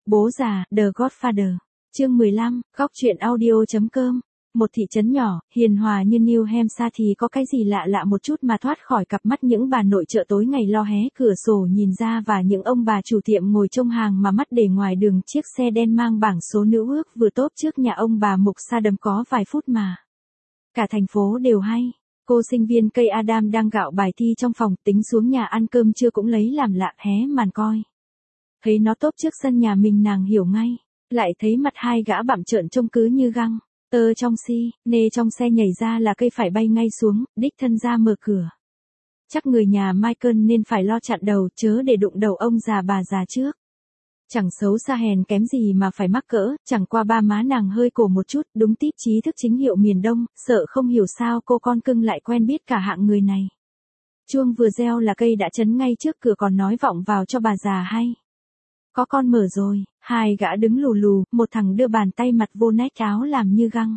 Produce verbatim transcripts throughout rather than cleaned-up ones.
Bố già, The Godfather. Chương mười lăm, góc truyện audio.com. Một thị trấn nhỏ, hiền hòa như New Hampshire thì có cái gì lạ lạ một chút mà thoát khỏi cặp mắt những bà nội trợ tối ngày lo hé cửa sổ nhìn ra và những ông bà chủ tiệm ngồi trông hàng mà mắt để ngoài đường chiếc xe đen mang bảng số nữ ước vừa tốt trước nhà ông bà Mục Sa đầm có vài phút mà. Cả thành phố đều hay. Cô sinh viên cây Adam đang gạo bài thi trong phòng tính xuống nhà ăn cơm trưa cũng lấy làm lạ hé màn coi. Thấy nó tốt trước sân nhà mình nàng hiểu ngay. Lại thấy mặt hai gã bặm trợn trông cứ như găng. Tơ trong si, nê trong xe nhảy ra là cây phải bay ngay xuống, đích thân ra mở cửa. Chắc người nhà Michael nên phải lo chặn đầu chớ để đụng đầu ông già bà già trước. Chẳng xấu xa hèn kém gì mà phải mắc cỡ, chẳng qua ba má nàng hơi cổ một chút, đúng típ trí thức chính hiệu miền Đông, sợ không hiểu sao cô con cưng lại quen biết cả hạng người này. Chuông vừa reo là cây đã chấn ngay trước cửa còn nói vọng vào cho bà già hay. Có con mở rồi, hai gã đứng lù lù, một thằng đưa bàn tay mặt vô nách áo làm như găng.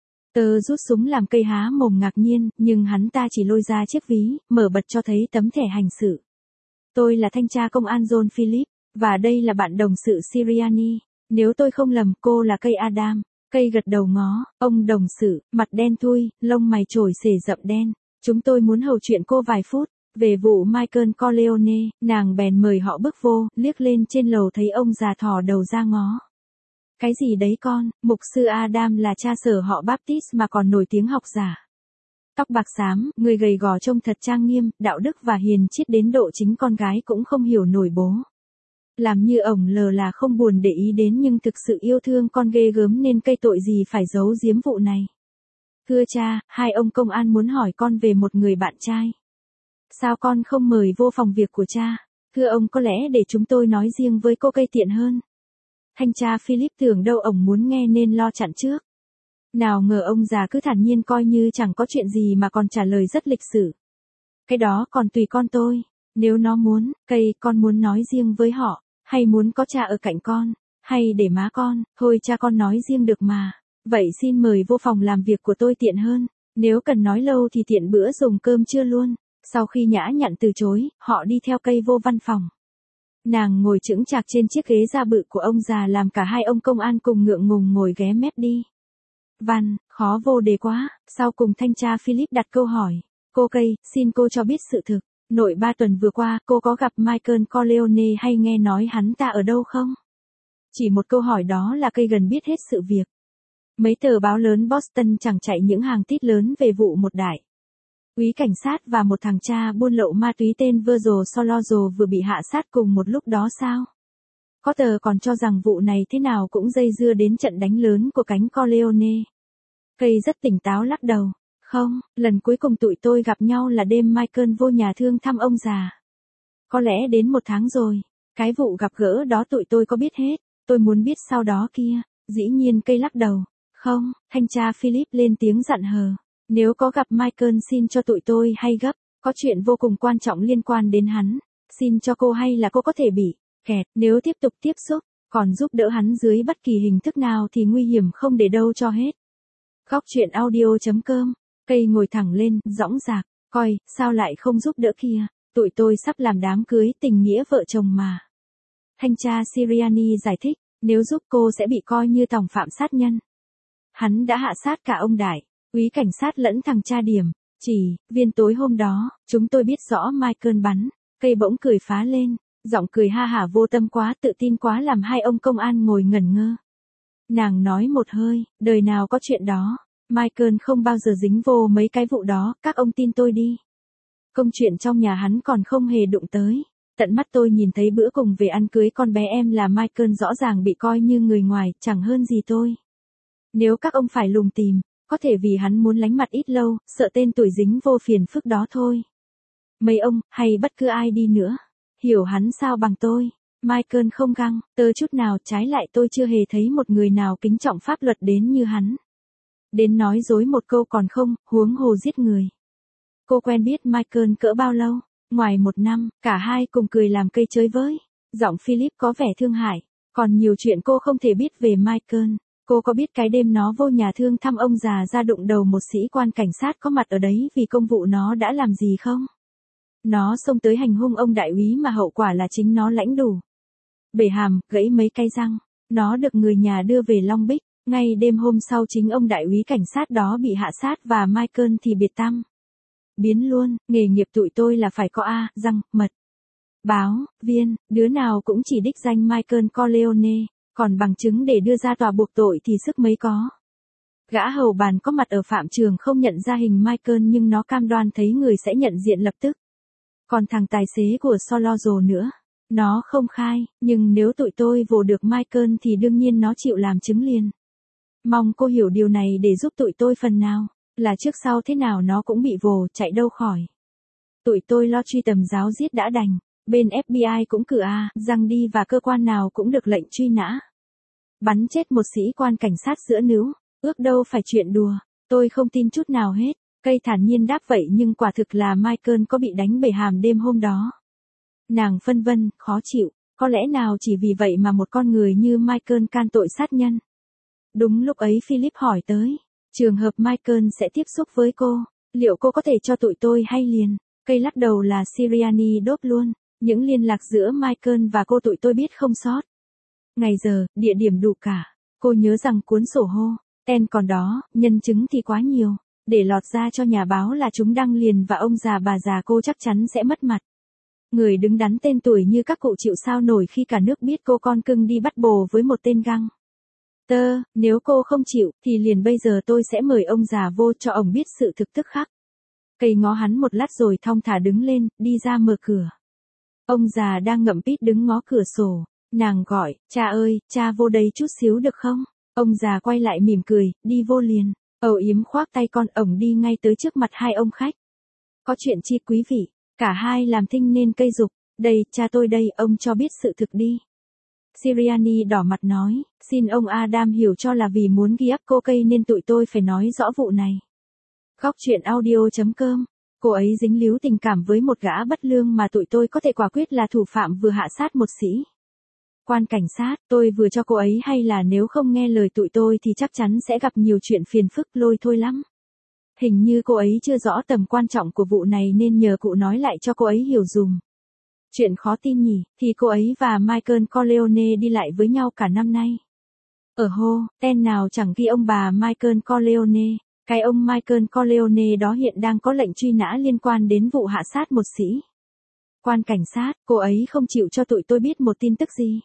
Tơ rút súng làm cây há mồm ngạc nhiên, nhưng hắn ta chỉ lôi ra chiếc ví, mở bật cho thấy tấm thẻ hành sự. Tôi là thanh tra công an John Philip, và đây là bạn đồng sự Siriani. Nếu tôi không lầm cô là cây Adam. Cây gật đầu ngó, ông đồng sự, mặt đen thui, lông mày trổi xể rậm đen. Chúng tôi muốn hầu chuyện cô vài phút. Về vụ Michael Corleone, nàng bèn mời họ bước vô, liếc lên trên lầu thấy ông già thò đầu ra ngó. Cái gì đấy con, mục sư Adam là cha sở họ Baptist mà còn nổi tiếng học giả. Tóc bạc xám, người gầy gò trông thật trang nghiêm, đạo đức và hiền triết đến độ chính con gái cũng không hiểu nổi bố. Làm như ổng lờ là không buồn để ý đến nhưng thực sự yêu thương con ghê gớm nên cây tội gì phải giấu giếm vụ này. Thưa cha, hai ông công an muốn hỏi con về một người bạn trai. Sao con không mời vô phòng việc của cha? Thưa ông có lẽ để chúng tôi nói riêng với cô cây tiện hơn. Thanh tra Philip tưởng đâu ổng muốn nghe nên lo chặn trước. Nào ngờ ông già cứ thản nhiên coi như chẳng có chuyện gì mà còn trả lời rất lịch sự. Cái đó còn tùy con tôi. Nếu nó muốn, cây con muốn nói riêng với họ, hay muốn có cha ở cạnh con, hay để má con, thôi cha con nói riêng được mà. Vậy xin mời vô phòng làm việc của tôi tiện hơn. Nếu cần nói lâu thì tiện bữa dùng cơm trưa luôn. Sau khi nhã nhặn từ chối, họ đi theo cây vô văn phòng. Nàng ngồi chững chạc trên chiếc ghế da bự của ông già làm cả hai ông công an cùng ngượng ngùng ngồi ghé mép đi. Văn, khó vô đề quá, sau cùng thanh tra Philip đặt câu hỏi. Cô cây, xin cô cho biết sự thực. Nội ba tuần vừa qua, cô có gặp Michael Corleone hay nghe nói hắn ta ở đâu không? Chỉ một câu hỏi đó là cây gần biết hết sự việc. Mấy tờ báo lớn Boston chẳng chạy những hàng tít lớn về vụ một đại úy cảnh sát và một thằng cha buôn lậu ma túy tên Virgil Solorzo vừa bị hạ sát cùng một lúc đó sao? Có tờ còn cho rằng vụ này thế nào cũng dây dưa đến trận đánh lớn của cánh Corleone. Cây rất tỉnh táo lắc đầu. Không, lần cuối cùng tụi tôi gặp nhau là đêm Michael vô nhà thương thăm ông già. Có lẽ đến một tháng rồi. Cái vụ gặp gỡ đó tụi tôi có biết hết. Tôi muốn biết sau đó kia. Dĩ nhiên cây lắc đầu. Không, thanh tra Philip lên tiếng dặn hờ. Nếu có gặp Michael xin cho tụi tôi hay gấp, có chuyện vô cùng quan trọng liên quan đến hắn. Xin cho cô hay là cô có thể bị kẹt nếu tiếp tục tiếp xúc, còn giúp đỡ hắn dưới bất kỳ hình thức nào thì nguy hiểm không để đâu cho hết. Góc truyện audio.com. Cây ngồi thẳng lên, dõng dạc, coi, sao lại không giúp đỡ kia, tụi tôi sắp làm đám cưới tình nghĩa vợ chồng mà. Thanh tra Siriani giải thích, nếu giúp cô sẽ bị coi như tòng phạm sát nhân. Hắn đã hạ sát cả ông đại úy cảnh sát lẫn thằng cha điểm, chỉ, viên tối hôm đó, chúng tôi biết rõ Michael bắn, cây bỗng cười phá lên, giọng cười ha hả vô tâm quá tự tin quá làm hai ông công an ngồi ngẩn ngơ. Nàng nói một hơi, đời nào có chuyện đó, Michael không bao giờ dính vô mấy cái vụ đó, các ông tin tôi đi. Công chuyện trong nhà hắn còn không hề đụng tới, tận mắt tôi nhìn thấy bữa cùng về ăn cưới con bé em là Michael rõ ràng bị coi như người ngoài, chẳng hơn gì tôi. Nếu các ông phải lùng tìm, có thể vì hắn muốn lánh mặt ít lâu, sợ tên tuổi dính vô phiền phức đó thôi. Mấy ông, hay bất cứ ai đi nữa, hiểu hắn sao bằng tôi. Michael không găng, tơ chút nào, trái lại tôi chưa hề thấy một người nào kính trọng pháp luật đến như hắn. Đến nói dối một câu còn không, huống hồ giết người. Cô quen biết Michael cỡ bao lâu? Ngoài một năm, cả hai cùng cười làm cây chơi với. Giọng Philip có vẻ thương hại, còn nhiều chuyện cô không thể biết về Michael. Cô có biết cái đêm nó vô nhà thương thăm ông già ra đụng đầu một sĩ quan cảnh sát có mặt ở đấy vì công vụ nó đã làm gì không? Nó xông tới hành hung ông đại úy mà hậu quả là chính nó lãnh đủ. bể hàm, gãy mấy cái răng. Nó được người nhà đưa về Long Bích. Ngay đêm hôm sau chính ông đại úy cảnh sát đó bị hạ sát và Michael thì biệt tăm. Biến luôn, nghề nghiệp tụi tôi là phải có A, răng, mật. Báo, viên, đứa nào cũng chỉ đích danh Michael Corleone, còn bằng chứng để đưa ra tòa buộc tội thì sức mấy có. Gã hầu bàn có mặt ở phạm trường không nhận ra hình Michael nhưng nó cam đoan thấy người sẽ nhận diện lập tức. Còn thằng tài xế của Solozzo nữa, nó không khai, nhưng nếu tụi tôi vồ được Michael thì đương nhiên nó chịu làm chứng liền. Mong cô hiểu điều này để giúp tụi tôi phần nào, là trước sau thế nào nó cũng bị vồ, chạy đâu khỏi. Tụi tôi lo truy tầm giáo giết đã đành, bên ép bê i cũng cử A, răng đi và cơ quan nào cũng được lệnh truy nã. Bắn chết một sĩ quan cảnh sát giữa nữu, ước đâu phải chuyện đùa, tôi không tin chút nào hết. Cây thản nhiên đáp vậy nhưng quả thực là Michael có bị đánh bể hàm đêm hôm đó. Nàng phân vân, khó chịu, có lẽ nào chỉ vì vậy mà một con người như Michael can tội sát nhân. Đúng lúc ấy Philip hỏi tới, trường hợp Michael sẽ tiếp xúc với cô, liệu cô có thể cho tụi tôi hay liền? Cây lắc đầu là Siriani đốt luôn, những liên lạc giữa Michael và cô tụi tôi biết không sót. Ngày giờ, địa điểm đủ cả, cô nhớ rằng cuốn sổ hô, tên còn đó, nhân chứng thì quá nhiều, để lọt ra cho nhà báo là chúng đăng liền và ông già bà già cô chắc chắn sẽ mất mặt. Người đứng đắn tên tuổi như các cụ chịu sao nổi khi cả nước biết cô con cưng đi bắt bồ với một tên găng tơ, nếu cô không chịu, thì liền bây giờ tôi sẽ mời ông già vô cho ông biết sự thực tức khắc. Cây ngó hắn một lát rồi thong thả đứng lên, đi ra mở cửa. Ông già đang ngậm pít đứng ngó cửa sổ, nàng gọi, cha ơi, cha vô đây chút xíu được không? Ông già quay lại mỉm cười, đi vô liền. Âu yếm khoác tay con ổng đi ngay tới trước mặt hai ông khách. Có chuyện chi quý vị, cả hai làm thinh nên cây dục, đây, cha tôi đây, ông cho biết sự thực đi. Siriani đỏ mặt nói, xin ông Adam hiểu cho là vì muốn ghi áp cô cây nên tụi tôi phải nói rõ vụ này. Góc truyện audio.com, cô ấy dính líu tình cảm với một gã bất lương mà tụi tôi có thể quả quyết là thủ phạm vừa hạ sát một sĩ quan cảnh sát, tôi vừa cho cô ấy hay là nếu không nghe lời tụi tôi thì chắc chắn sẽ gặp nhiều chuyện phiền phức lôi thôi lắm. Hình như cô ấy chưa rõ tầm quan trọng của vụ này nên nhờ cụ nói lại cho cô ấy hiểu dùm. Chuyện khó tin nhỉ, thì cô ấy và Michael Corleone đi lại với nhau cả năm nay. Ở hô, tên nào chẳng ghi ông bà Michael Corleone, cái ông Michael Corleone đó hiện đang có lệnh truy nã liên quan đến vụ hạ sát một sĩ quan cảnh sát, cô ấy không chịu cho tụi tôi biết một tin tức gì.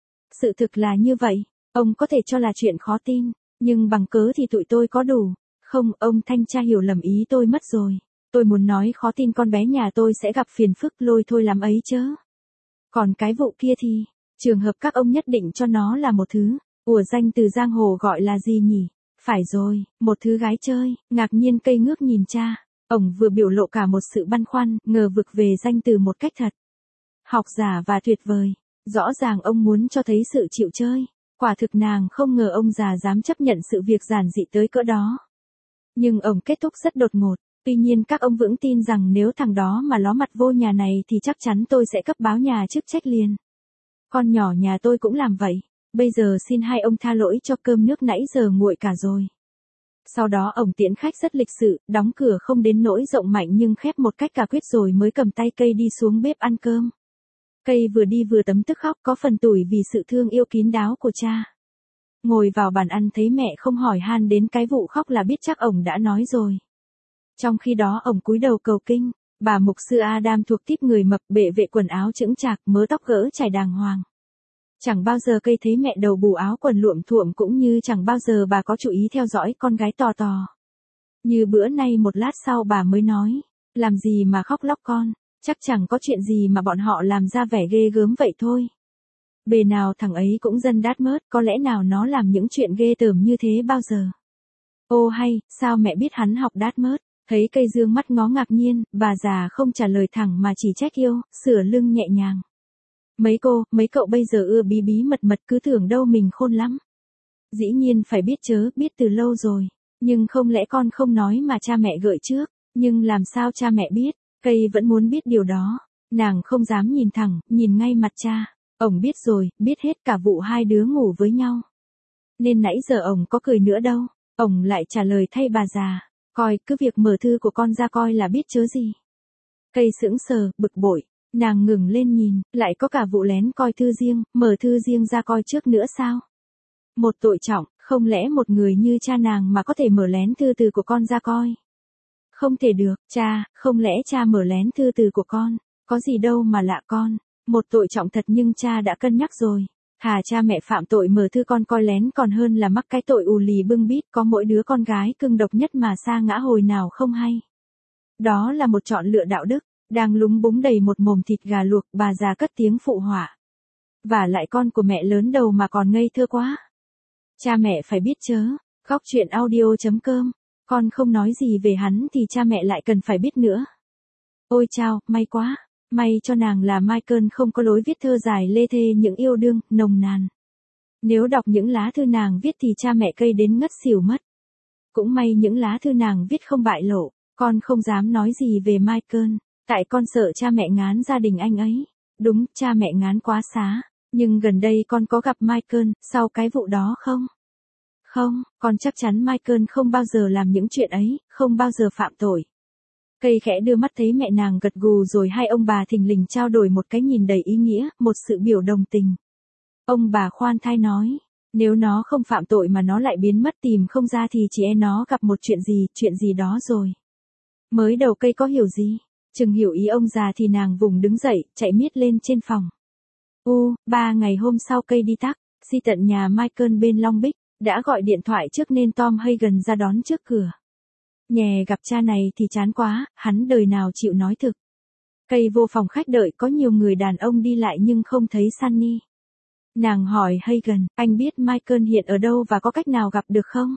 Sự thực là như vậy, ông có thể cho là chuyện khó tin, nhưng bằng cớ thì tụi tôi có đủ. Không, ông thanh tra hiểu lầm ý tôi mất rồi. Tôi muốn nói khó tin con bé nhà tôi sẽ gặp phiền phức lôi thôi lắm ấy chớ. Còn cái vụ kia thì, trường hợp các ông nhất định cho nó là một thứ, ủa danh từ giang hồ gọi là gì nhỉ? Phải rồi, một thứ gái chơi, ngạc nhiên cây ngước nhìn cha. Ông vừa biểu lộ cả một sự băn khoăn, ngờ vực về danh từ một cách thật học giả và tuyệt vời. Rõ ràng ông muốn cho thấy sự chịu chơi. Quả thực nàng không ngờ ông già dám chấp nhận sự việc giản dị tới cỡ đó. Nhưng ông kết thúc rất đột ngột. Tuy nhiên các ông vững tin rằng nếu thằng đó mà ló mặt vô nhà này thì chắc chắn tôi sẽ cấp báo nhà chức trách liền. Con nhỏ nhà tôi cũng làm vậy. Bây giờ xin hai ông tha lỗi cho cơm nước nãy giờ nguội cả rồi. Sau đó ông tiễn khách rất lịch sự, đóng cửa không đến nỗi rộng mạnh nhưng khép một cách cả quyết rồi mới cầm tay cây đi xuống bếp ăn cơm. Cây vừa đi vừa tấm tức khóc có phần tủi vì sự thương yêu kín đáo của cha. Ngồi vào bàn ăn thấy mẹ không hỏi han đến cái vụ khóc là biết chắc ổng đã nói rồi. Trong khi đó ổng cúi đầu cầu kinh, bà mục sư Adam thuộc típ người mập bệ vệ quần áo chững chạc mớ tóc gỡ trải đàng hoàng. Chẳng bao giờ cây thấy mẹ đầu bù áo quần luộm thuộm cũng như chẳng bao giờ bà có chú ý theo dõi con gái tò tò. Như bữa nay một lát sau bà mới nói, làm gì mà khóc lóc con, chắc chẳng có chuyện gì mà bọn họ làm ra vẻ ghê gớm vậy thôi. Bề nào thằng ấy cũng dân đát mớt, có lẽ nào nó làm những chuyện ghê tởm như thế bao giờ. Ô hay, sao mẹ biết hắn học đát mớt, thấy cây dương mắt ngó ngạc nhiên, bà già không trả lời thẳng mà chỉ trách yêu, sửa lưng nhẹ nhàng. Mấy cô, mấy cậu bây giờ ưa bí bí mật mật cứ tưởng đâu mình khôn lắm. Dĩ nhiên phải biết chớ, biết từ lâu rồi. Nhưng không lẽ con không nói mà cha mẹ gợi trước, nhưng làm sao cha mẹ biết, cây vẫn muốn biết điều đó. Nàng không dám nhìn thẳng, nhìn ngay mặt cha. Ổng biết rồi, biết hết cả vụ hai đứa ngủ với nhau. Nên nãy giờ ổng có cười nữa đâu. Ổng lại trả lời thay bà già, coi cứ việc mở thư của con ra coi là biết chớ gì. Cây sững sờ, bực bội. Nàng ngừng lên nhìn, lại có cả vụ lén coi thư riêng, mở thư riêng ra coi trước nữa sao? Một tội trọng, không lẽ một người như cha nàng mà có thể mở lén thư từ của con ra coi? Không thể được, cha, không lẽ cha mở lén thư từ của con, có gì đâu mà lạ con, một tội trọng thật nhưng cha đã cân nhắc rồi. Thà cha mẹ phạm tội mở thư con coi lén còn hơn là mắc cái tội ù lì bưng bít có mỗi đứa con gái cưng độc nhất mà sa ngã hồi nào không hay. Đó là một chọn lựa đạo đức, đang lúng búng đầy một mồm thịt gà luộc bà già cất tiếng phụ họa. Và lại con của mẹ lớn đầu mà còn ngây thơ quá. Cha mẹ phải biết chớ, góc chuyện audio.com, con không nói gì về hắn thì cha mẹ lại cần phải biết nữa. Ôi chao, may quá. May cho nàng là Michael không có lối viết thơ dài lê thê những yêu đương, nồng nàn. Nếu đọc những lá thư nàng viết thì cha mẹ cây đến ngất xỉu mất. Cũng may những lá thư nàng viết không bại lộ, con không dám nói gì về Michael, tại con sợ cha mẹ ngán gia đình anh ấy. Đúng, cha mẹ ngán quá xá, nhưng gần đây con có gặp Michael sau cái vụ đó không? Không, con chắc chắn Michael không bao giờ làm những chuyện ấy, không bao giờ phạm tội. Cây khẽ đưa mắt thấy mẹ nàng gật gù rồi hai ông bà thình lình trao đổi một cái nhìn đầy ý nghĩa, một sự biểu đồng tình. Ông bà khoan thai nói, nếu nó không phạm tội mà nó lại biến mất tìm không ra thì chỉ e nó gặp một chuyện gì, chuyện gì đó rồi. Mới đầu cây có hiểu gì, chừng hiểu ý ông già thì nàng vùng đứng dậy, chạy miết lên trên phòng. U, ba ngày hôm sau cây đi tắc, si tận nhà Michael bên Long Bích, đã gọi điện thoại trước nên Tom Hagen ra đón trước cửa. Nhè gặp cha này thì chán quá, hắn đời nào chịu nói thực. Cây vô phòng khách đợi có nhiều người đàn ông đi lại nhưng không thấy Sunny. Nàng hỏi Hagen, anh biết Michael hiện ở đâu và có cách nào gặp được không?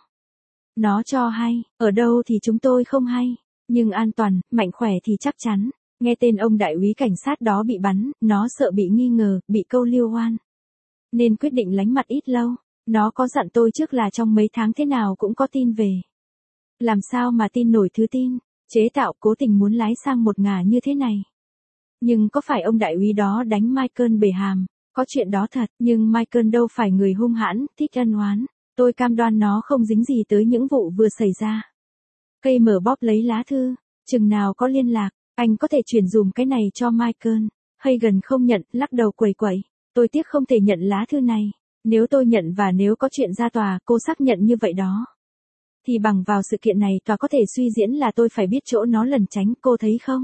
Nó cho hay, ở đâu thì chúng tôi không hay, nhưng an toàn, mạnh khỏe thì chắc chắn. Nghe tên ông đại úy cảnh sát đó bị bắn, nó sợ bị nghi ngờ, bị câu liêu oan. Nên quyết định lánh mặt ít lâu, nó có dặn tôi trước là trong mấy tháng thế nào cũng có tin về. Làm sao mà tin nổi thứ tin, chế tạo cố tình muốn lái sang một ngả như thế này. Nhưng có phải ông đại úy đó đánh Michael bể hàm, có chuyện đó thật, nhưng Michael đâu phải người hung hãn, thích ân oán. Tôi cam đoan nó không dính gì tới những vụ vừa xảy ra. Cây mở bóp lấy lá thư, chừng nào có liên lạc, anh có thể chuyển dùm cái này cho Michael. Hagen không nhận, lắc đầu quẩy quẩy. Tôi tiếc không thể nhận lá thư này. Nếu tôi nhận và nếu có chuyện ra tòa, cô xác nhận như vậy đó. Thì bằng vào sự kiện này tòa có thể suy diễn là tôi phải biết chỗ nó lẩn tránh, cô thấy không?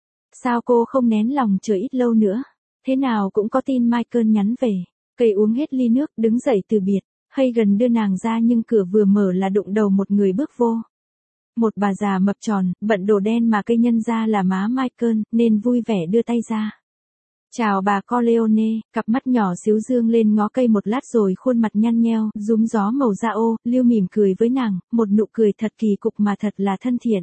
Sao cô không nén lòng chờ ít lâu nữa? Thế nào cũng có tin Michael nhắn về. Cây uống hết ly nước, đứng dậy từ biệt. Hagen đưa nàng ra nhưng cửa vừa mở là đụng đầu một người bước vô. Một bà già mập tròn, bận đồ đen mà cây nhân ra là má Michael, nên vui vẻ đưa tay ra. Chào bà Corleone, cặp mắt nhỏ xíu dương lên ngó cây một lát rồi khuôn mặt nhăn nheo, rúm gió màu da ô, Lưu mỉm cười với nàng, một nụ cười thật kỳ cục mà thật là thân thiện.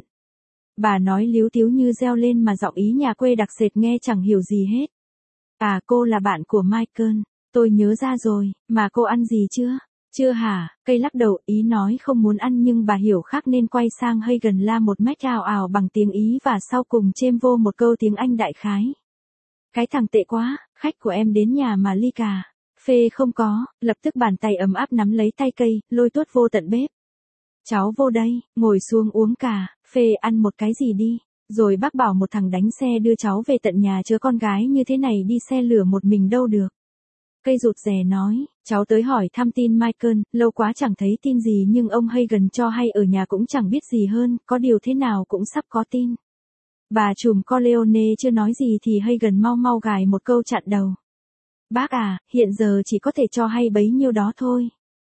Bà nói líu tíu như reo lên mà giọng ý nhà quê đặc sệt nghe chẳng hiểu gì hết. À, cô là bạn của Michael, tôi nhớ ra rồi, mà cô ăn gì chưa? Chưa hả? Cây lắc đầu, ý nói không muốn ăn nhưng bà hiểu khác nên quay sang Hagen la một mách ào ào bằng tiếng Ý và sau cùng chêm vô một câu tiếng Anh đại khái. Cái thằng tệ quá, khách của em đến nhà mà ly cà phê không có, lập tức bàn tay ấm áp nắm lấy tay cây, lôi tuốt vô tận bếp. Cháu vô đây, ngồi xuống uống cà phê ăn một cái gì đi, rồi bác bảo một thằng đánh xe đưa cháu về tận nhà chứ con gái như thế này đi xe lửa một mình đâu được. Cây rụt rè nói, cháu tới hỏi thăm tin Michael, lâu quá chẳng thấy tin gì nhưng ông Hagen cho hay ở nhà cũng chẳng biết gì hơn, có điều thế nào cũng sắp có tin. Bà trùm Corleone chưa nói gì thì Hagen mau mau gài một câu chặn đầu. Bác à, hiện giờ chỉ có thể cho hay bấy nhiêu đó thôi.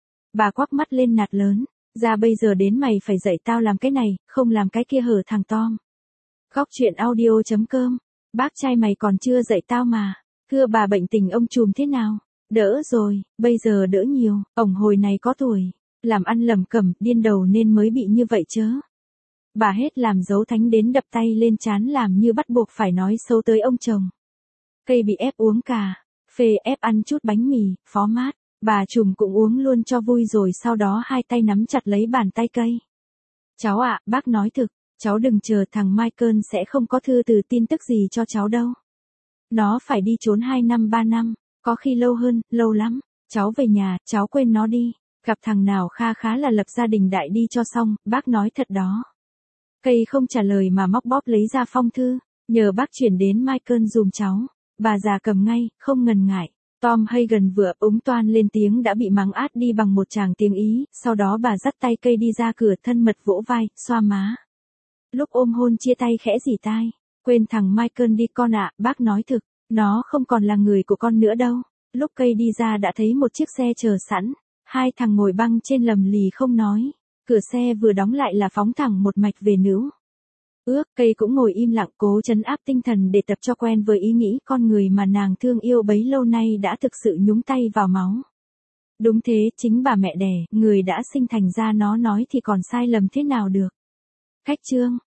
Bà quắc mắt lên nạt lớn, ra bây giờ đến mày phải dạy tao làm cái này, không làm cái kia hở thằng Tom. Góc chuyện audio.com, bác trai mày còn chưa dạy tao mà. Thưa bà bệnh tình ông trùm thế nào? Đỡ rồi, bây giờ đỡ nhiều, ổng hồi này có tuổi, làm ăn lầm cẩm, điên đầu nên mới bị như vậy chớ. Bà hết làm dấu thánh đến đập tay lên trán làm như bắt buộc phải nói xấu tới ông chồng. Cây bị ép uống cà phê, ép ăn chút bánh mì, phó mát, bà trùm cũng uống luôn cho vui rồi sau đó hai tay nắm chặt lấy bàn tay cây. Cháu ạ, à, bác nói thực, cháu đừng chờ thằng Michael sẽ không có thư từ tin tức gì cho cháu đâu. Nó phải đi trốn hai năm ba năm, có khi lâu hơn, lâu lắm. Cháu về nhà, cháu quên nó đi. Gặp thằng nào kha khá là lập gia đình đại đi cho xong, bác nói thật đó. Cây không trả lời mà móc bóp lấy ra phong thư. Nhờ bác chuyển đến Michael dùm cháu. Bà già cầm ngay, không ngần ngại. Tom Hagen vừa úng toan lên tiếng đã bị mắng át đi bằng một tràng tiếng Ý, sau đó bà dắt tay cây đi ra cửa thân mật vỗ vai, xoa má. Lúc ôm hôn chia tay khẽ rỉ tai. Quên thằng Michael đi con ạ, bác nói thực, nó không còn là người của con nữa đâu. Lúc cây đi ra đã thấy một chiếc xe chờ sẵn, hai thằng ngồi băng trên lầm lì không nói. Cửa xe vừa đóng lại là phóng thẳng một mạch về nữ. Ước, cây cũng ngồi im lặng cố trấn áp tinh thần để tập cho quen với ý nghĩ con người mà nàng thương yêu bấy lâu nay đã thực sự nhúng tay vào máu. Đúng thế, chính bà mẹ đẻ, người đã sinh thành ra nó nói thì còn sai lầm thế nào được. Khách trương,